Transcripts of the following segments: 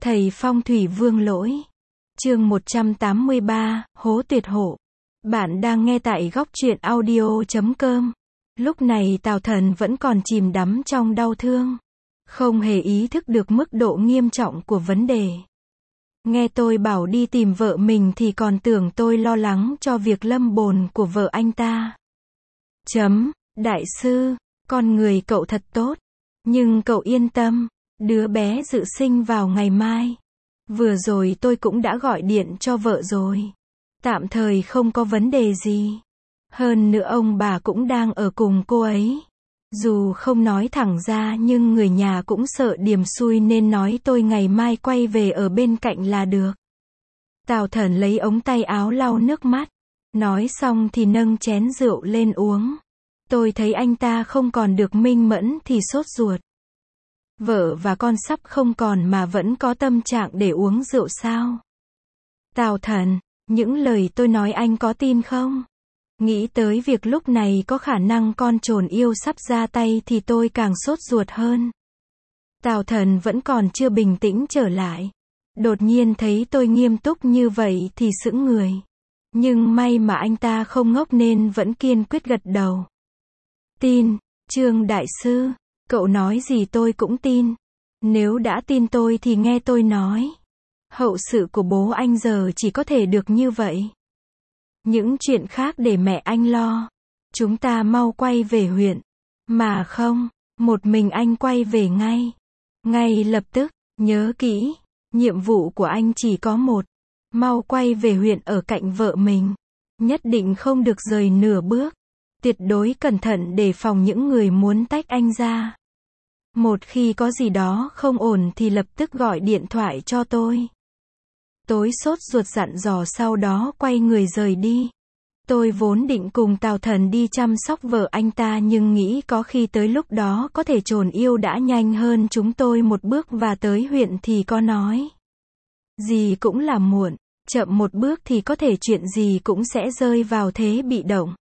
Thầy phong thủy Vương Lỗi. Chương 183, Hố Tuyệt Hộ. Bạn đang nghe tại góc truyện audio.com. Lúc này Tào Thần vẫn còn chìm đắm trong đau thương, không hề ý thức được mức độ nghiêm trọng của vấn đề. Nghe tôi bảo đi tìm vợ mình thì còn tưởng tôi lo lắng cho việc lâm bồn của vợ anh ta. Đại sư, con người cậu thật tốt. Nhưng cậu yên tâm, đứa bé dự sinh vào ngày mai. Vừa rồi tôi cũng đã gọi điện cho vợ rồi. Tạm thời không có vấn đề gì. Hơn nữa ông bà cũng đang ở cùng cô ấy. Dù không nói thẳng ra nhưng người nhà cũng sợ điềm xui nên nói tôi ngày mai quay về ở bên cạnh là được. Tào Thần lấy ống tay áo lau nước mắt. Nói xong thì nâng chén rượu lên uống. Tôi thấy anh ta không còn được minh mẫn thì sốt ruột. Vợ và con sắp không còn mà vẫn có tâm trạng để uống rượu sao? Tào Thần, những lời tôi nói anh có tin không? Nghĩ tới việc lúc này có khả năng con trồn yêu sắp ra tay thì tôi càng sốt ruột hơn. Tào Thần vẫn còn chưa bình tĩnh trở lại. Đột nhiên thấy tôi nghiêm túc như vậy thì sững người. Nhưng may mà anh ta không ngốc nên vẫn kiên quyết gật đầu. Tin, Trương Đại Sư, cậu nói gì tôi cũng tin. Nếu đã tin tôi thì nghe tôi nói. Hậu sự của bố anh giờ chỉ có thể được như vậy. Những chuyện khác để mẹ anh lo. Chúng ta mau quay về huyện. Mà không, một mình anh quay về ngay. Ngay lập tức, nhớ kỹ, nhiệm vụ của anh chỉ có một. Mau quay về huyện ở cạnh vợ mình. Nhất định không được rời nửa bước. Tuyệt đối cẩn thận đề phòng những người muốn tách anh ra. Một khi có gì đó không ổn thì lập tức gọi điện thoại cho tôi. Tối sốt ruột dặn dò sau đó quay người rời đi. Tôi vốn định cùng Tào Thần đi chăm sóc vợ anh ta nhưng nghĩ có khi tới lúc đó có thể trồn yêu đã nhanh hơn chúng tôi một bước và tới huyện thì có nói. Gì cũng là muộn, chậm một bước thì có thể chuyện gì cũng sẽ rơi vào thế bị động.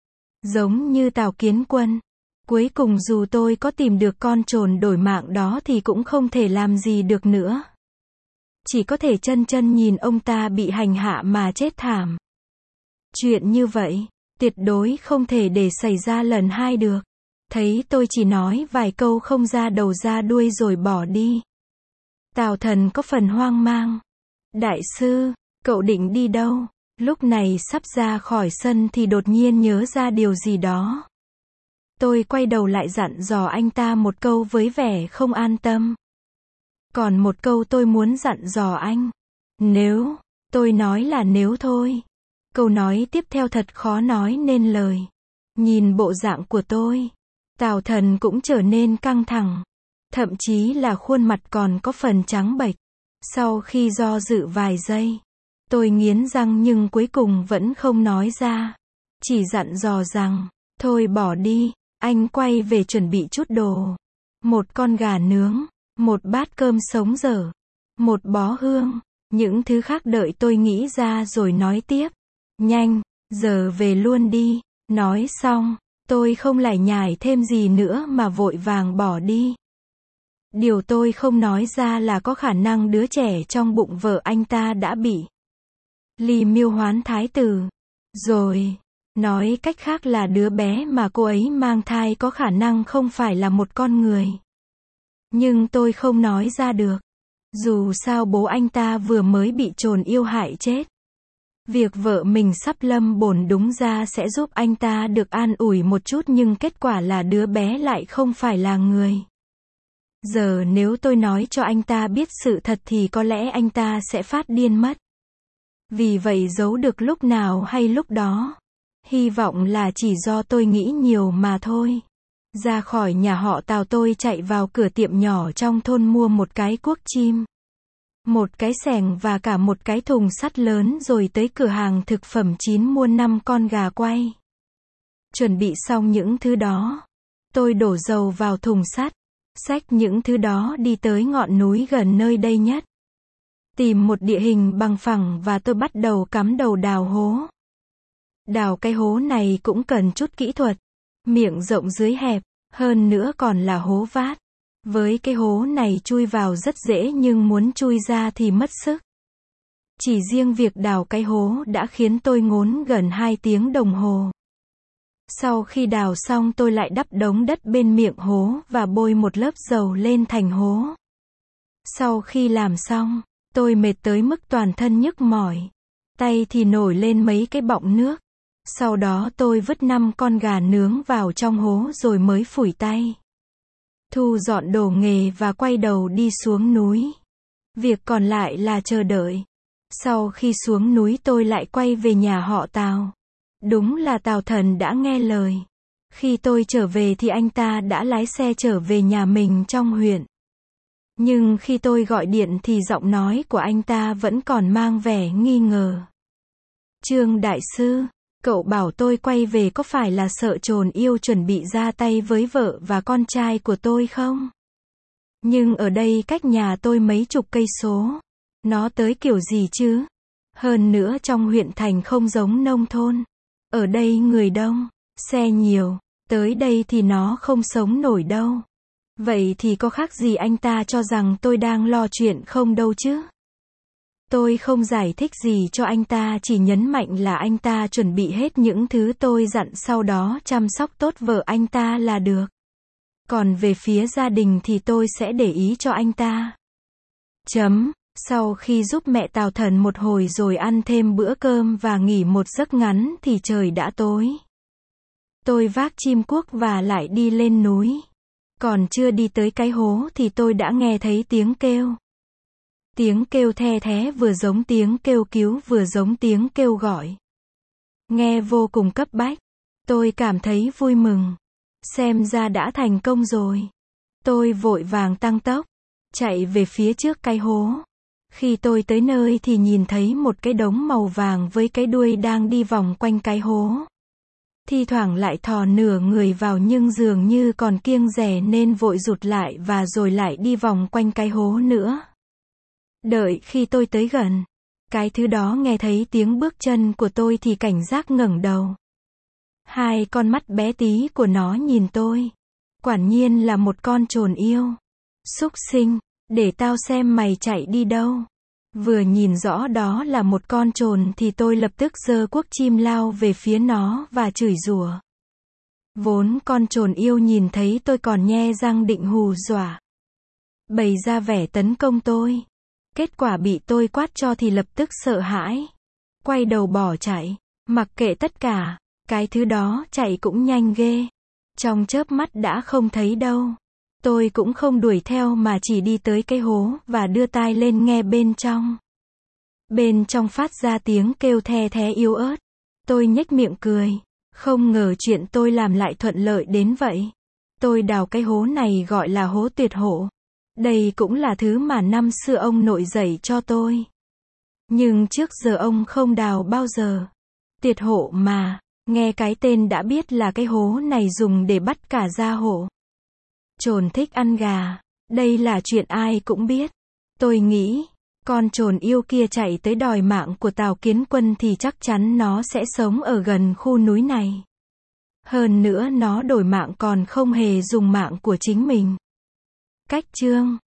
Giống như Tào Kiến Quân. Cuối cùng dù tôi có tìm được con trồn đổi mạng đó thì cũng không thể làm gì được nữa. Chỉ có thể chân chân nhìn ông ta bị hành hạ mà chết thảm. Chuyện như vậy, tuyệt đối không thể để xảy ra lần hai được. Thấy tôi chỉ nói vài câu không ra đầu ra đuôi rồi bỏ đi. Tào Thần có phần hoang mang. Đại sư, cậu định đi đâu? Lúc này sắp ra khỏi sân thì đột nhiên nhớ ra điều gì đó. Tôi quay đầu lại dặn dò anh ta một câu với vẻ không an tâm. Còn một câu tôi muốn dặn dò anh. Nếu, tôi nói là nếu thôi. Câu nói tiếp theo thật khó nói nên lời. Nhìn bộ dạng của tôi, Tào Thần cũng trở nên căng thẳng. Thậm chí là khuôn mặt còn có phần trắng bệch. Sau khi do dự vài giây, tôi nghiến răng nhưng cuối cùng vẫn không nói ra. Chỉ dặn dò rằng, thôi bỏ đi, anh quay về chuẩn bị chút đồ. Một con gà nướng, một bát cơm sống dở, một bó hương, những thứ khác đợi tôi nghĩ ra rồi nói tiếp. Nhanh, giờ về luôn đi. Nói xong, tôi không lải nhải thêm gì nữa mà vội vàng bỏ đi. Điều tôi không nói ra là có khả năng đứa trẻ trong bụng vợ anh ta đã bị Ly Miêu Hoán thái tử. Rồi, nói cách khác là đứa bé mà cô ấy mang thai có khả năng không phải là một con người. Nhưng tôi không nói ra được. Dù sao bố anh ta vừa mới bị trồn yêu hại chết. Việc vợ mình sắp lâm bồn đúng ra sẽ giúp anh ta được an ủi một chút nhưng kết quả là đứa bé lại không phải là người. Giờ nếu tôi nói cho anh ta biết sự thật thì có lẽ anh ta sẽ phát điên mất. Vì vậy giấu được lúc nào hay lúc đó. Hy vọng là chỉ do tôi nghĩ nhiều mà thôi. Ra khỏi nhà họ Tào tôi chạy vào cửa tiệm nhỏ trong thôn mua một cái cuốc chim, một cái xẻng và cả một cái thùng sắt lớn rồi tới cửa hàng thực phẩm chín mua 5 con gà quay. Chuẩn bị xong những thứ đó, tôi đổ dầu vào thùng sắt, xách những thứ đó đi tới ngọn núi gần nơi đây nhất. Tìm một địa hình bằng phẳng và tôi bắt đầu cắm đầu đào hố. Đào cái hố này cũng cần chút kỹ thuật. Miệng rộng dưới hẹp, hơn nữa còn là hố vát. Với cái hố này chui vào rất dễ nhưng muốn chui ra thì mất sức. Chỉ riêng việc đào cái hố đã khiến tôi ngốn gần 2 tiếng đồng hồ. Sau khi đào xong tôi lại đắp đống đất bên miệng hố và bôi một lớp dầu lên thành hố. Sau khi làm xong, tôi mệt tới mức toàn thân nhức mỏi. Tay thì nổi lên mấy cái bọng nước. Sau đó tôi vứt 5 con gà nướng vào trong hố rồi mới phủi tay. Thu dọn đồ nghề và quay đầu đi xuống núi. Việc còn lại là chờ đợi. Sau khi xuống núi tôi lại quay về nhà họ Tào. Đúng là Tào Thần đã nghe lời. Khi tôi trở về thì anh ta đã lái xe trở về nhà mình trong huyện. Nhưng khi tôi gọi điện thì giọng nói của anh ta vẫn còn mang vẻ nghi ngờ. Trương Đại Sư, cậu bảo tôi quay về có phải là sợ trồn yêu chuẩn bị ra tay với vợ và con trai của tôi không? Nhưng ở đây cách nhà tôi mấy chục cây số. Nó tới kiểu gì chứ? Hơn nữa trong huyện thành không giống nông thôn. Ở đây người đông, xe nhiều, tới đây thì nó không sống nổi đâu. Vậy thì có khác gì anh ta cho rằng tôi đang lo chuyện không đâu chứ? Tôi không giải thích gì cho anh ta, chỉ nhấn mạnh là anh ta chuẩn bị hết những thứ tôi dặn, sau đó chăm sóc tốt vợ anh ta là được. Còn về phía gia đình thì tôi sẽ để ý cho anh ta. Sau khi giúp mẹ Tào Thần một hồi rồi ăn thêm bữa cơm và nghỉ một giấc ngắn thì trời đã tối. Tôi vác chim cuốc và lại đi lên núi. Còn chưa đi tới cái hố thì tôi đã nghe thấy tiếng kêu. Tiếng kêu the thé, vừa giống tiếng kêu cứu vừa giống tiếng kêu gọi. Nghe vô cùng cấp bách. Tôi cảm thấy vui mừng. Xem ra đã thành công rồi. Tôi vội vàng tăng tốc, chạy về phía trước cái hố. Khi tôi tới nơi thì nhìn thấy một cái đống màu vàng với cái đuôi đang đi vòng quanh cái hố. Thi thoảng lại thò nửa người vào nhưng dường như còn kiêng dè nên vội rụt lại và rồi lại đi vòng quanh cái hố nữa. Đợi khi tôi tới gần, cái thứ đó nghe thấy tiếng bước chân của tôi thì cảnh giác ngẩng đầu. Hai con mắt bé tí của nó nhìn tôi. Quả nhiên là một con trồn yêu. Súc sinh, để tao xem mày chạy đi đâu. Vừa nhìn rõ đó là một con trồn thì tôi lập tức giơ cuốc chim lao về phía nó và chửi rủa. Vốn con trồn yêu nhìn thấy tôi còn nhe răng định hù dọa, bày ra vẻ tấn công tôi. Kết quả bị tôi quát cho thì lập tức sợ hãi, quay đầu bỏ chạy, mặc kệ tất cả. Cái thứ đó chạy cũng nhanh ghê. Trong chớp mắt đã không thấy đâu. Tôi cũng không đuổi theo mà chỉ đi tới cái hố và đưa tai lên nghe bên trong. Bên trong phát ra tiếng kêu the thé yếu ớt. Tôi nhếch miệng cười. Không ngờ chuyện tôi làm lại thuận lợi đến vậy. Tôi đào cái hố này gọi là hố tuyệt hộ. Đây cũng là thứ mà năm xưa ông nội dạy cho tôi. Nhưng trước giờ ông không đào bao giờ. Tuyệt hộ mà, nghe cái tên đã biết là cái hố này dùng để bắt cả gia hộ. Trồn thích ăn gà, đây là chuyện ai cũng biết. Tôi nghĩ, con trồn yêu kia chạy tới đòi mạng của Tào Kiến Quân thì chắc chắn nó sẽ sống ở gần khu núi này. Hơn nữa nó đổi mạng còn không hề dùng mạng của chính mình. Cách chương